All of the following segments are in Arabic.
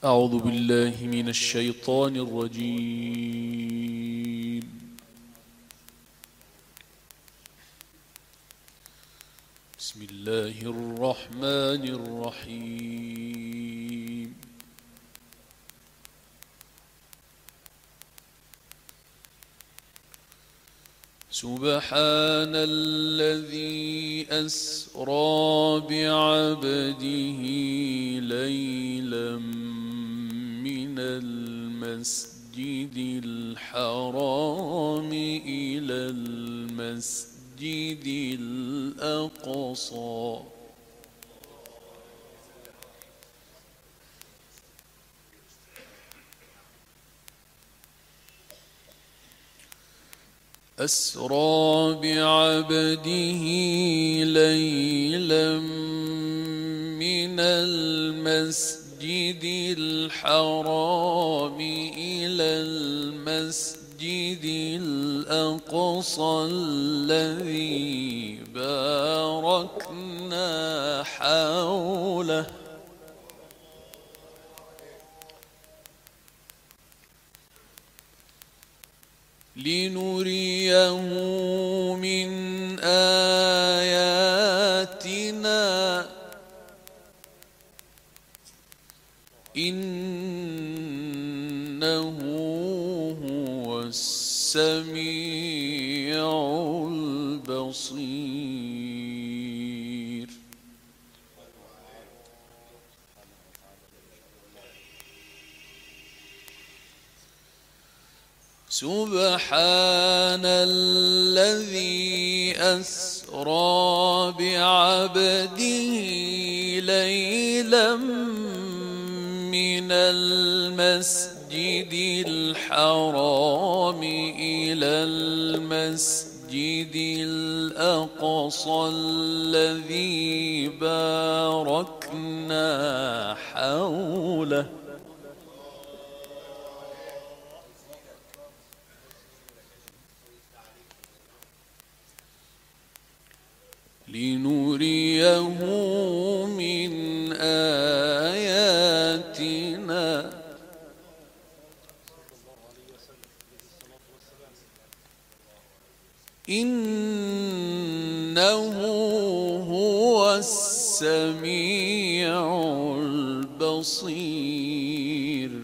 أعوذ بالله من الشيطان الرجيم. بسم الله الرحمن الرحيم. سبحان الذي أسرى بعبده ليلا من المسجد الحرام إلى المسجد الأقصى أسرى بعبده ليلا من المسجد الحرام إلى المسجد الأقصى الذي باركنا حوله لنريه من آياتنا إنه هو السميع البصير. سبحان الذي أسرى بعبده ليلا من المسجد الحرام إلى المسجد الأقصى الذي باركنا حوله لنريه من آياتنا إنه هو السميع البصير.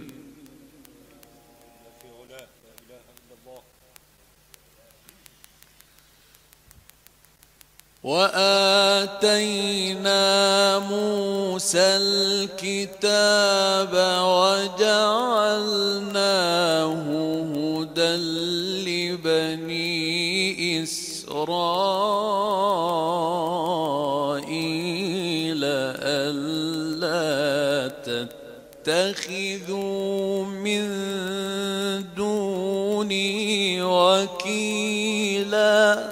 وآتينا موسى الكتاب وجعلناه هدى لبني إسرائيل ألا تتخذوا من دوني وكيلا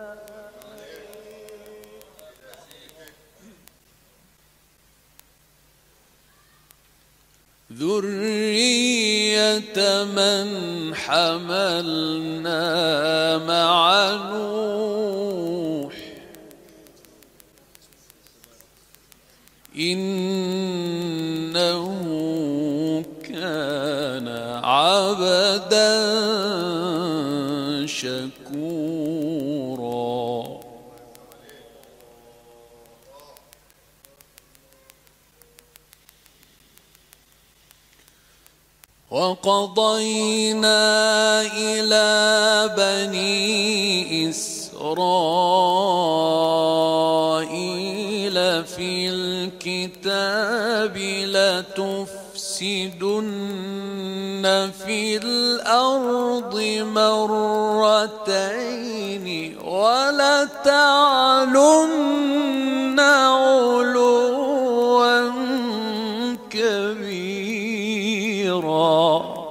ذرية من حملنا مع نوح إنه كان عبدا شكورا. وقضينا إلى بني إسرائيل في الكتاب لتفسدن في الأرض مرتين ولتعلن علوا كبيرا.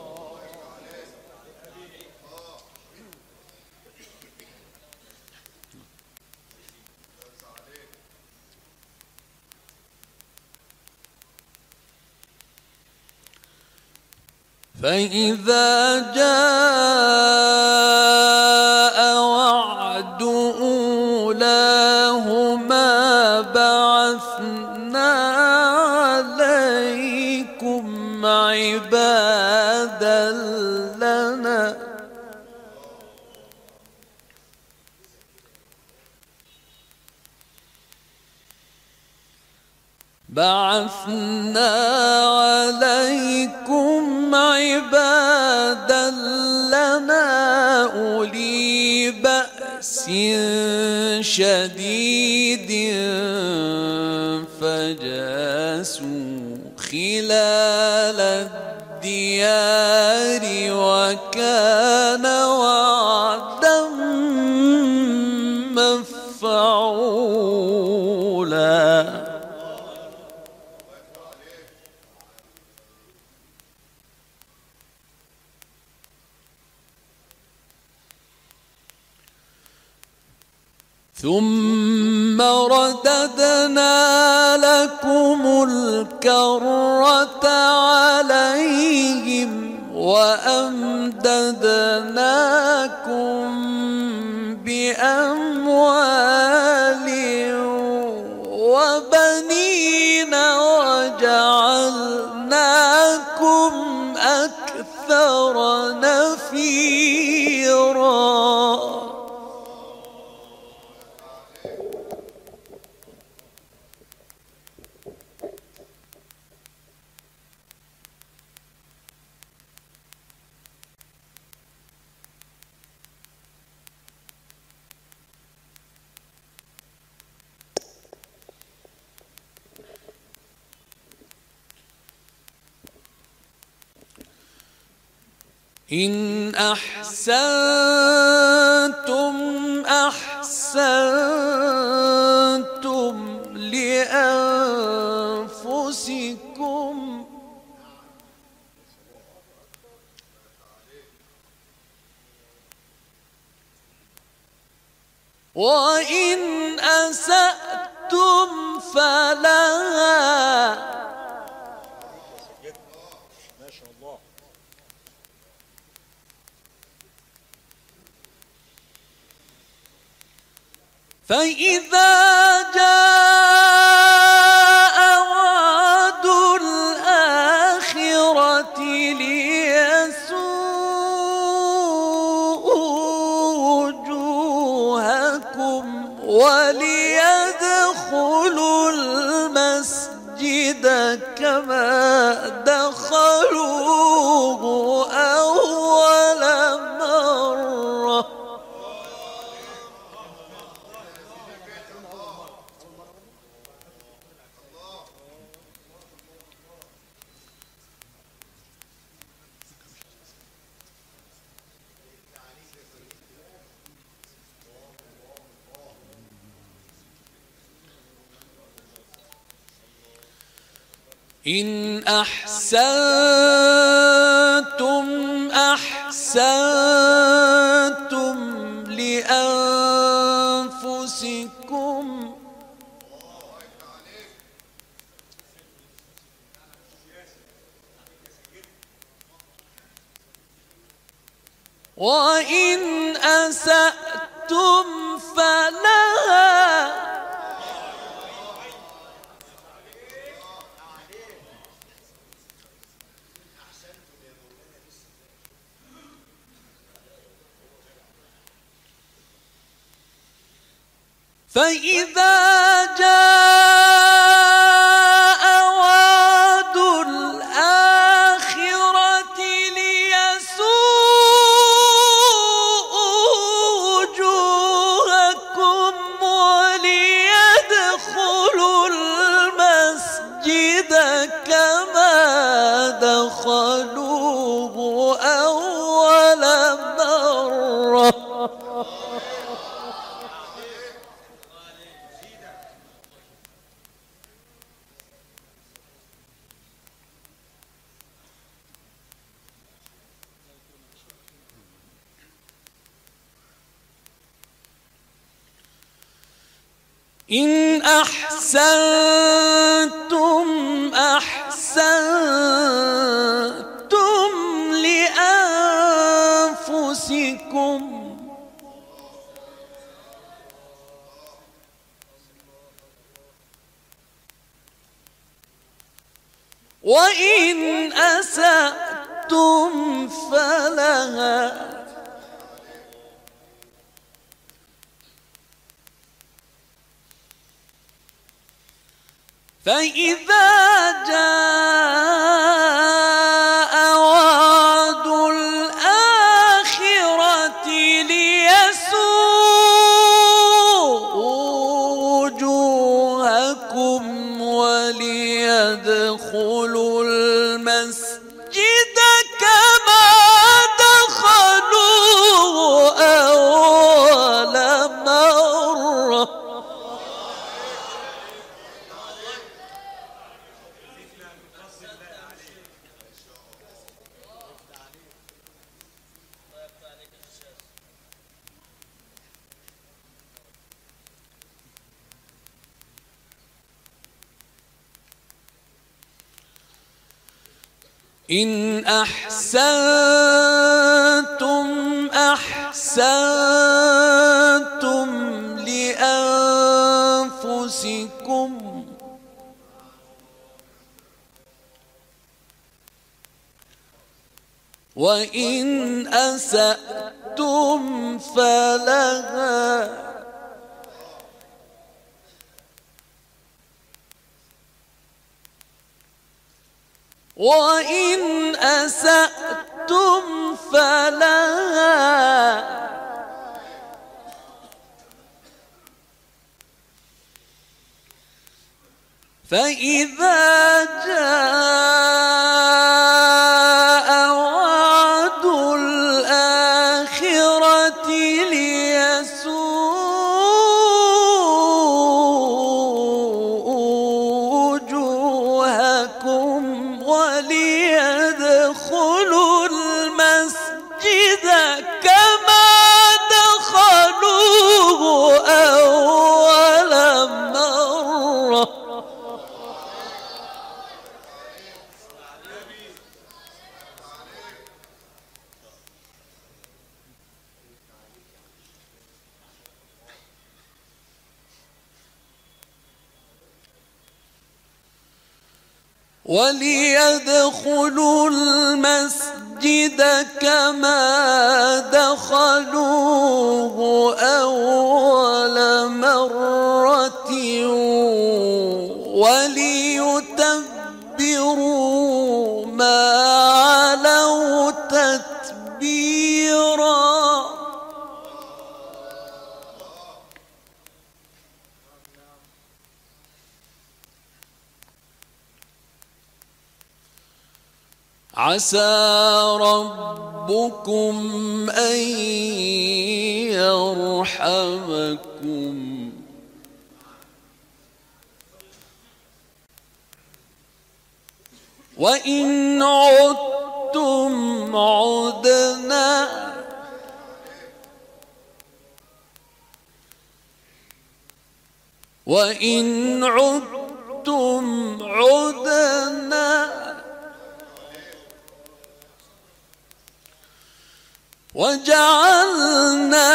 فإذا جاء وعد أولاهما بعثنا عليكم عبادا لنا بعثنا عليكم عبادا لنا أولي بأس شديد فجاسوا خلال الديار وكان وعدا مفعولا. ثم رددنا لكم الكرة عليهم وأمددناكم بأموال وبنين وجعلناكم أكثر نفيرا. إن أحسنتم أحسنتم لأنفسكم وإن أسأتم فلها فإذا جاء وعد الآخرة ليسوءوا وجوهكم وليدخلوا المسجد كما دخلوه أول مرة إن أحسنتم أحسنتم لأنفسكم وإن أسأتم فلها فإذا جاء وعد الآخرة ليسوءوا وجوهكم وليدخلوا المسجد كما دخلوه أول مرة إن أحسنتم أحسنتم لأنفسكم وإن أسأتم فلها. فإذا جاء وعد الآخرة ليسوءوا وجوهكم وليدخلوا المسجد كما دخلوه أول مرة. إن أحسنتم أحسنتم لأنفسكم وإن أسأتم فلها. وإن أسأتم فلها. فإذا جاء وعد الآخرة ليسوءوا وجوهكم وليدخلوا المسجد كما دخلوه أول مرة. وليدخلوا المسجد كما دخلوه أول مرة وليتبروا ما علوا تتبيرا. عسى ربكم أن يرحمكم وإن عدتم عدنا وإن عدتم عدنا وجعلنا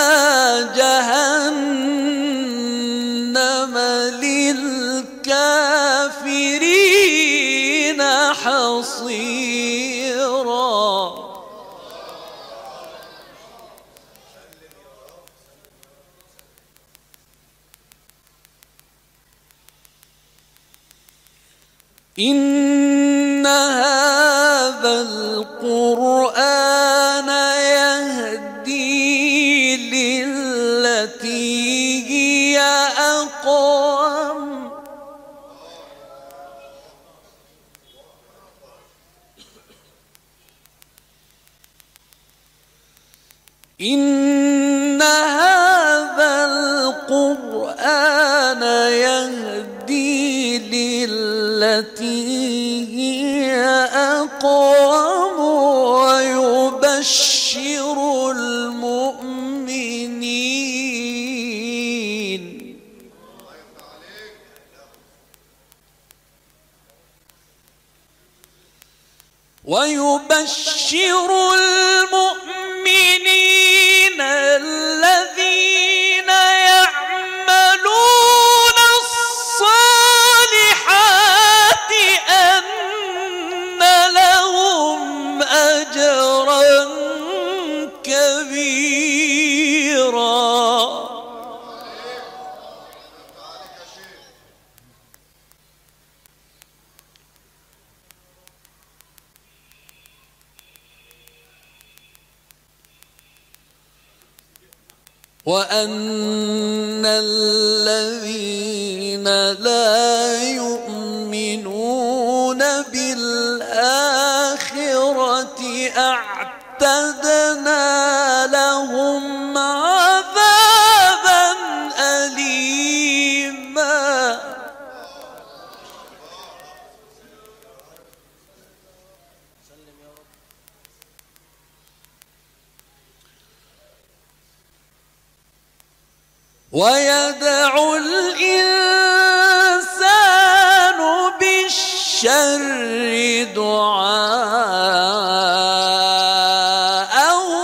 جهنم للكافرين حصيرا. إن هذا القرآن يهدي للتي هي أقوم إن هذا القرآن يهدي للتي هي أقوم ويبشر المؤمنين الذين يعملون الصالحات أن وأن الذين لا يؤمنون بالآخرة أعتدنا لهم عذابا أليما. ويدعو الإنسان بالشر دعاءه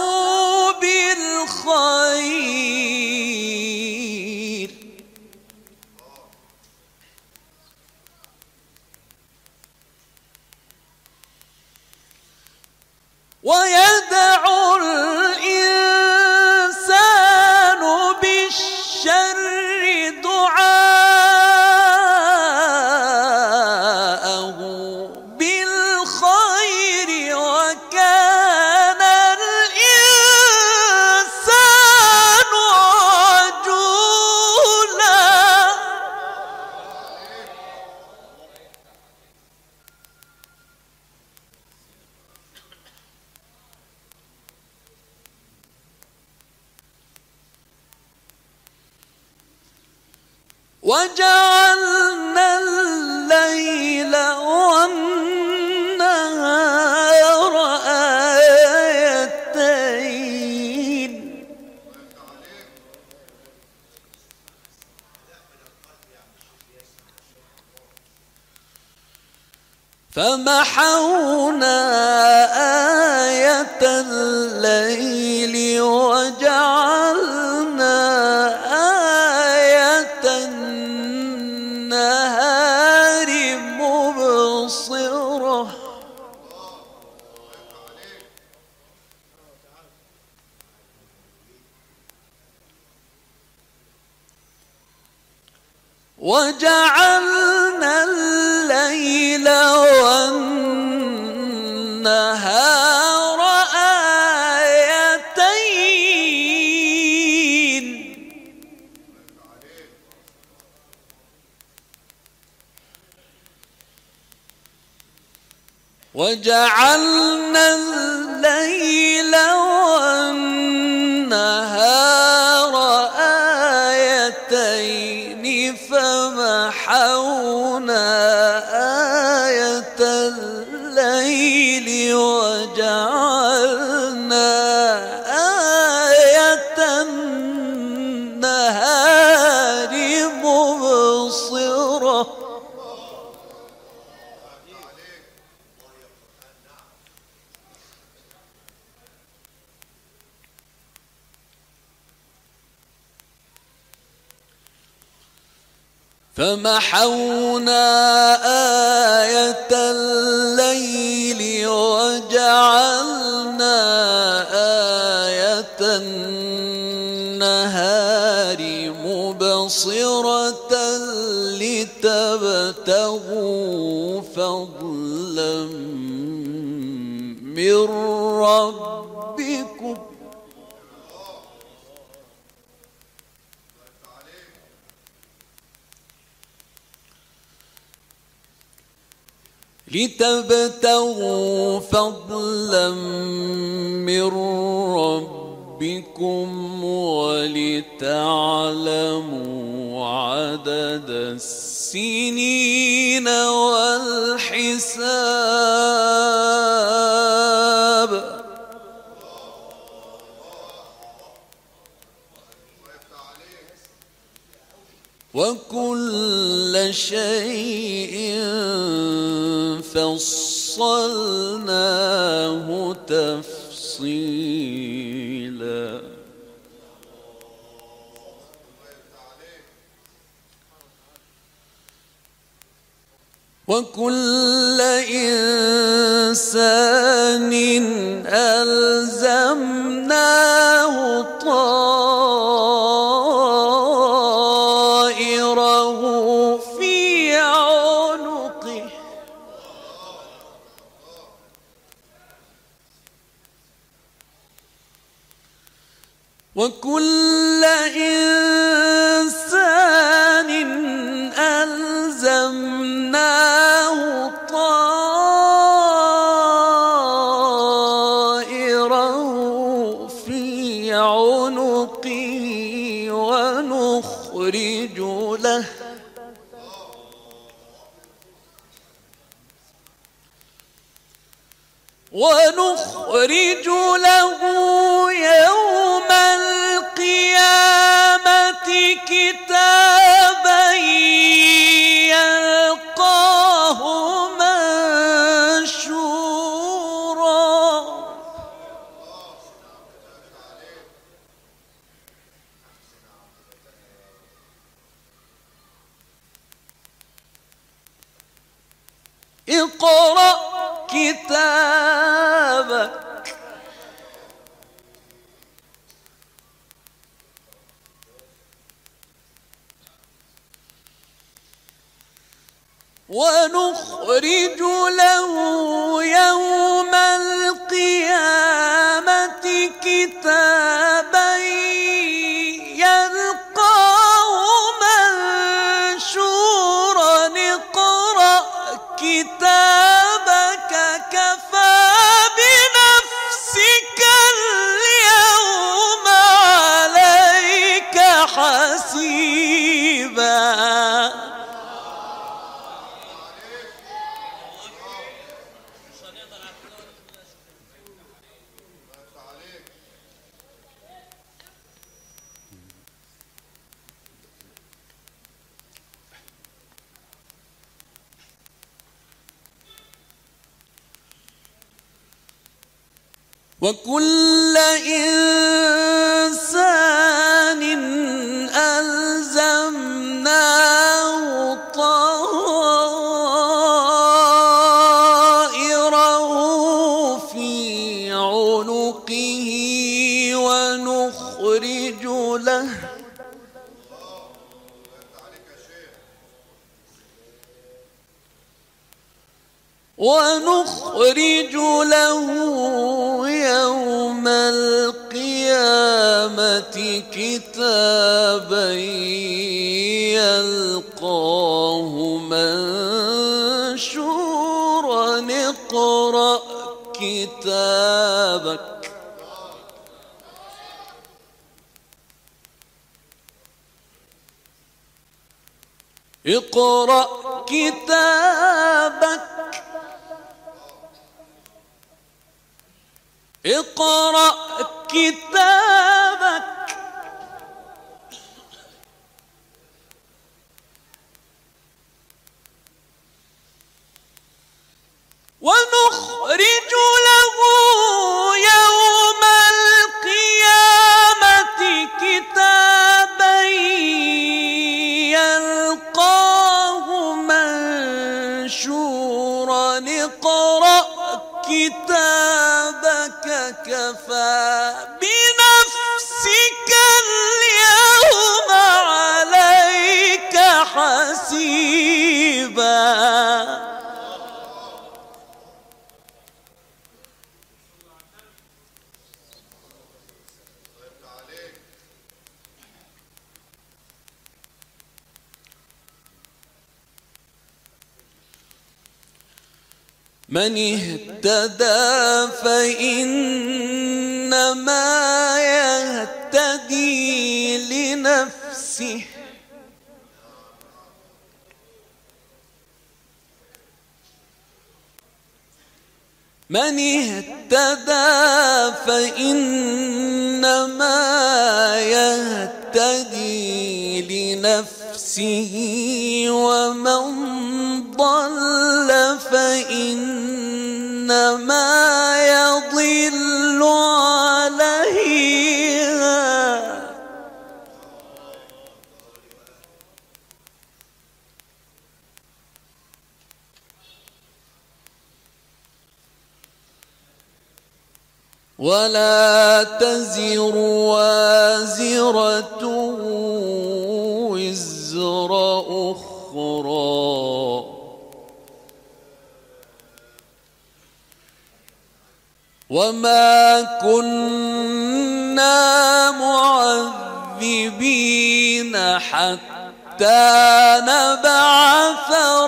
بالخير. ويدعو الإنسان بالشر دعاءه بالخير وكان الإنسان عجولا. وجعلنا الليل والنهار آيتين فمحونا آية الليل وجعلنا آية النهار مبصرة وجعلنا الليل والنهار آيتين وجعلنا الليل والنهار آيتين فمحونا آية الليل وجعلنا آية النهار مبصرة فمحونا آية الليل وجعلنا آية النهار مبصرة لتبتغوا فضلا من ربكم لتبتغوا فضلا من ربكم ولتعلموا عدد السنين والحساب وكل شيء فصلناه تفصيلا وكل إنسان ألزمناه طائره في عنقه وكل إنسان ألزمناه طائره في عنقه ونخرج له يوم القيامة كتابا يلقاه منشورا. اقرأ كتابك ونخرج له يوم القيامة كتابا يلقاه منشورا. اقرأ كتابك كفى بنفسك اليوم عليك حسيبا. وكل إنسان ألزمناه طائره في عنقه ونخرج له يوم القيامة كتابا يلقاه منشورا. اقرأ كتابك اقرأ كتابك اقرأ كتابك ونخرج له يوم القيامة كتابا يلقاه منشورا. اقرأ كتابك كفى بنفسك اليوم عليك حسيبا. من اهتدى فإنما يهتدي لنفسه من اهتدى فإنما يهتدي لنفسه ومن ضل فإنما يضل عليها. ولا تزر وازرة وزر أخرى وما كنا غائبين حتى نبعث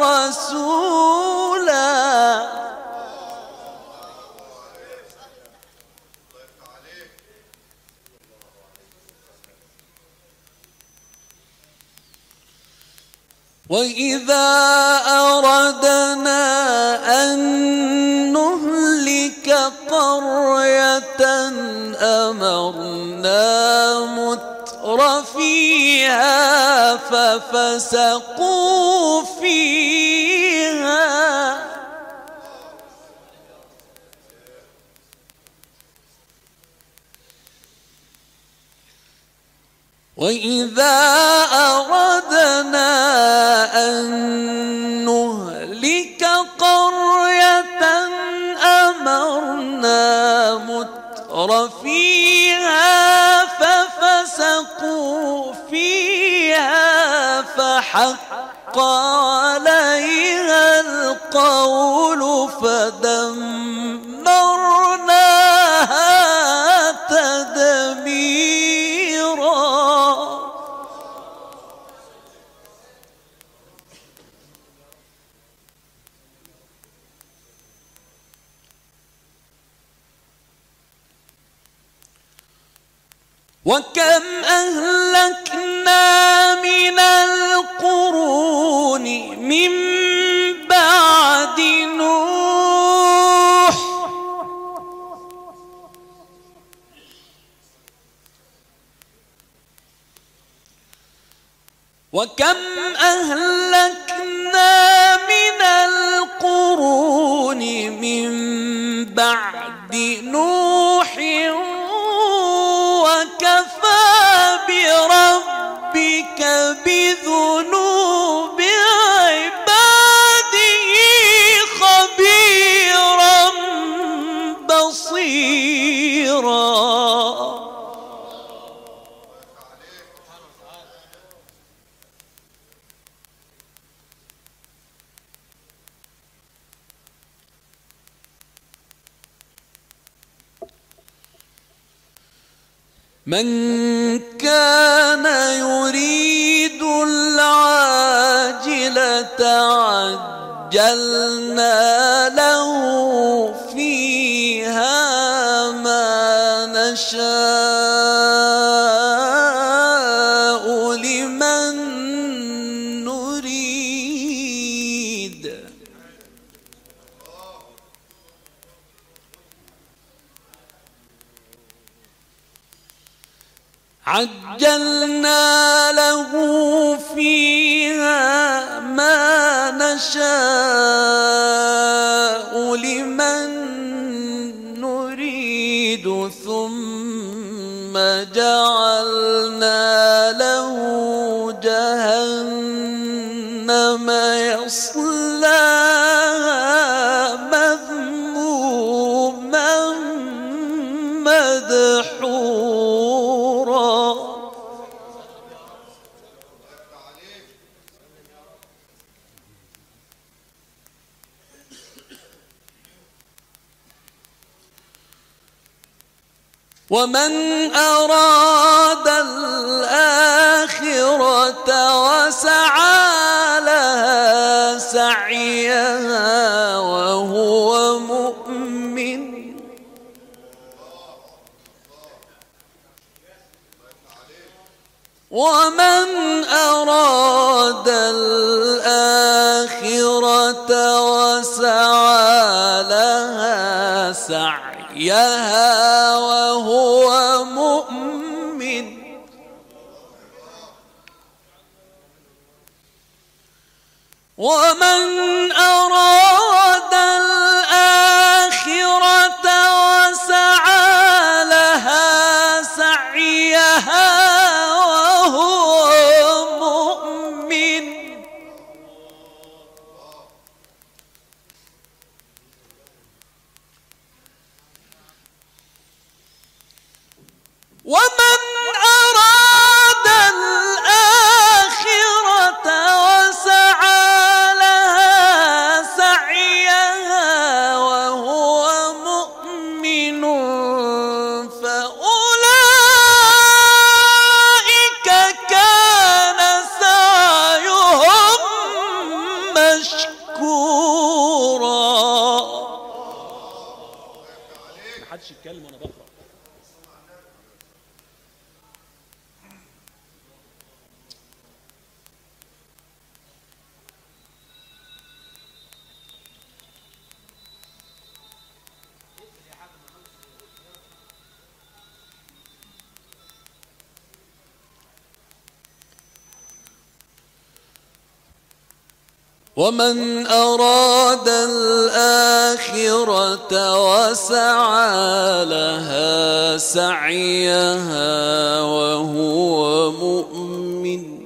رسولا. وإذا أردنا أن نهلك قرية أمرنا مترفيها ففسقوا فيها وإذا أردنا أن نهلك قرية أمرنا مترفيها ففسقوا فيها فحق عليها القول فدمرناها تدميرا. وكم أهلكنا من القرون من بعد نوح وكم أهلكنا من القرون من بعد نوح وكفى بربك بذنوب عباده خبيرا بصيرا. من كان يريد العاجلة عجلنا له فيها ما نشاء لمن نريد. عجلنا له فيها ما نشاء لمن نريد ثم جعلنا له جهنم يصلاها مذموما مدحورا. ومن أراد الآخرة وسعى لها سعيها وهو مؤمن ومن أراد الآخرة وسعى لها سعيها وهو مؤمن ومن أراد الآخرة وسعى لها سعيها وهو مؤمن ومن أراد الآخرة وسعى لها سعيها وهو مؤمن فأولئك حدش يتكلم وانا بقرا. ومن أراد الآخرة وسعى لها سعيها وهو مؤمن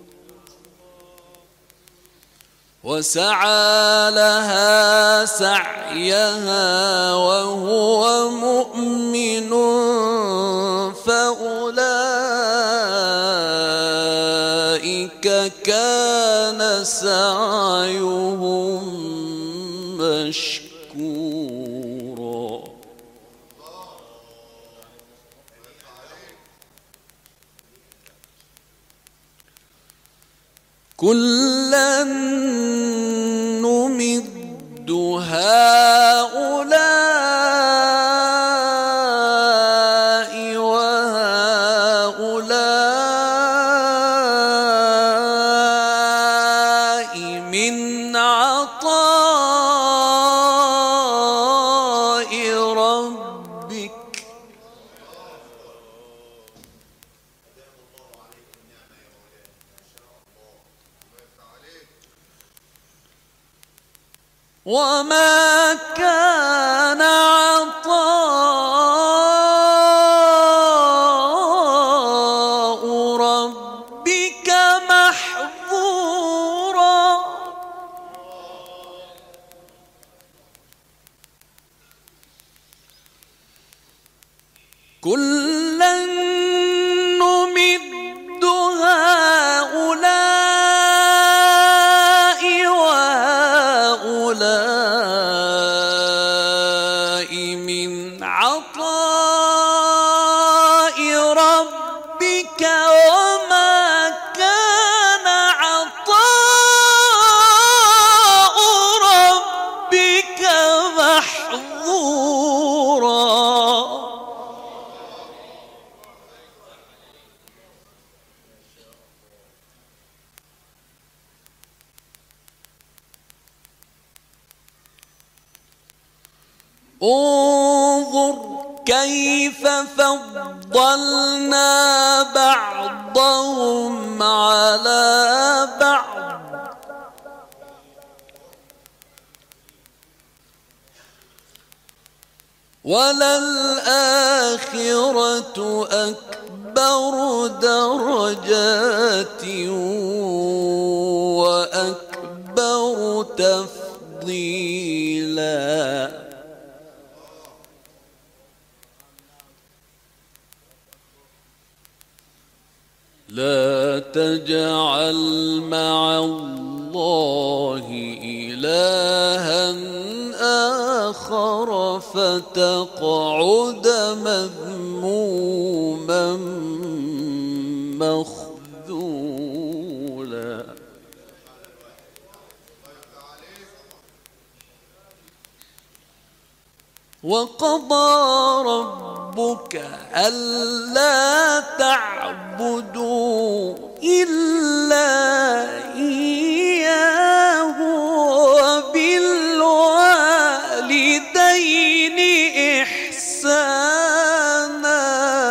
فأولئك كان سعيهم مشكورا. كلا نمد هؤلاء وهؤلاء من عطاء ربك وما كان عطاء ربك محظورا. كلا نمد هؤلاء وهؤلاء من عطاء ربك وما كان عطاء ربك محظورا. انظر كيف فضلنا بعضهم على بعض وللآخرة أكبر درجات وأكبر تفضيلا. لا تجعل مع الله إلها آخر فتقعد مذموما مخذولا. وقضى ربك ألا تعبدوا إلا إياه وبالوالدين إحسانا.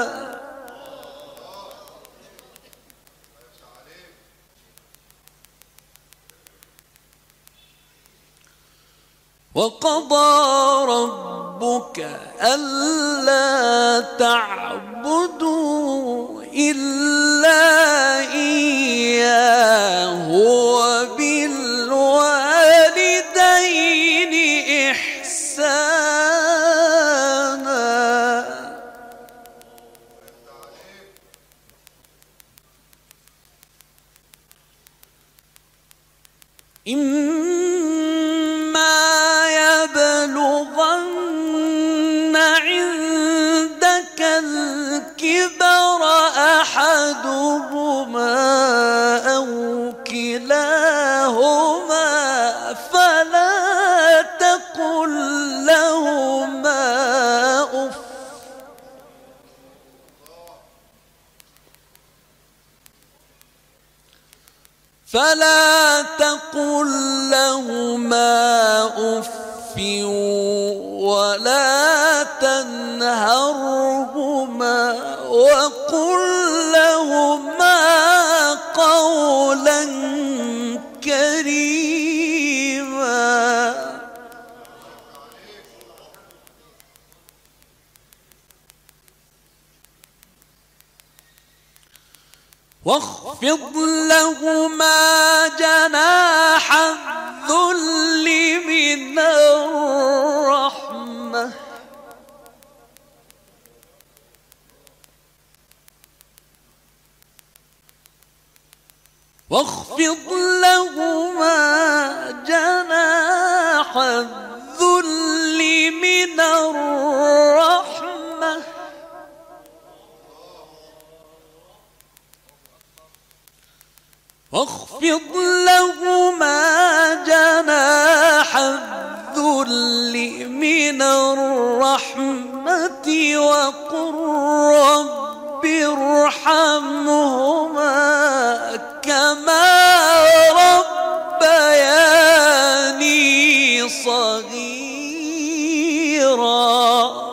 وقضى ربك ألا تعبدوا إلا إياه وبالوالدين إحسانا. يبلغن عندك الكبر أحدهما أو كلاهما فلا تقل لهما أف فلا تقل لهما أف ولا تنهرهما وقل لهما قولا كريما. واخفض لهما جناح الذل من الرحمة واخفض لهما جناح الذل من الرحمة واخفض لهما جناح الذل من الرحمة وقل رب ارحمهما كما ربياني صغيرا.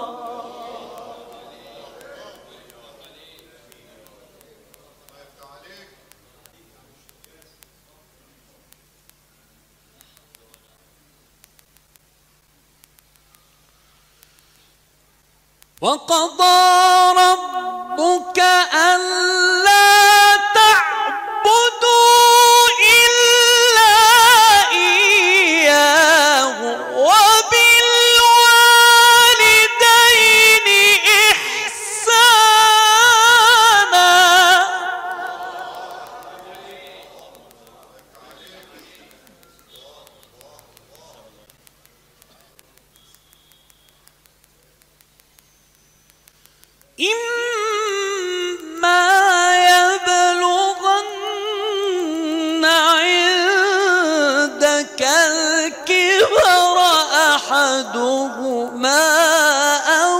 وقضى ربك ألا تعبدوا إلا إياه وبالوالدين إحسانا. إما يبلغن عندك الكبر أحدهما أو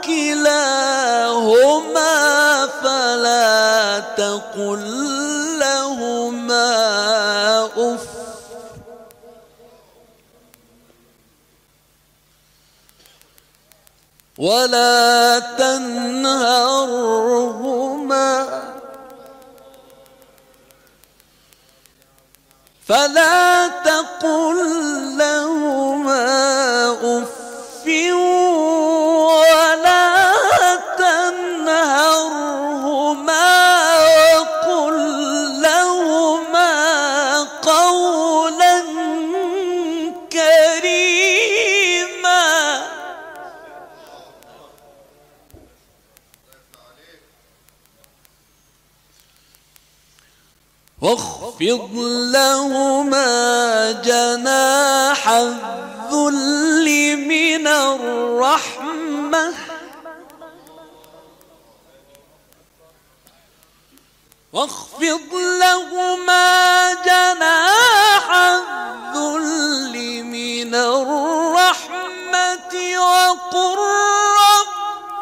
كلاهما فلا تقل لهما أف ولا تنهرهما فلا تقل لهما أف ولا تنهرهما وقل لهما قولا كريما. واخفض لهما جناح الذل من الرحمة واخفض لهما جناح الذل من الرحمة وقل رب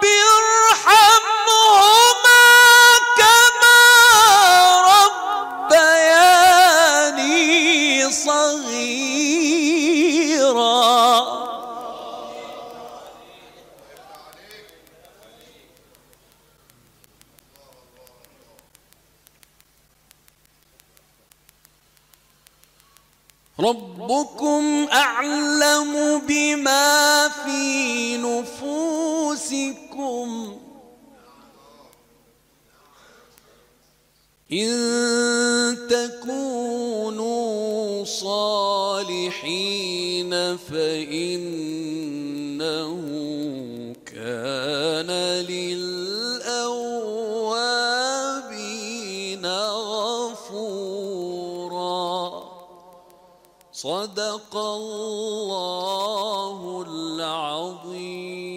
ارحمهما كما ربياني صغيرا. ربكم أعلم بما في نفوسكم إن تكونوا صالحين فإنه كان للأوابين غفورا. صدق الله العظيم.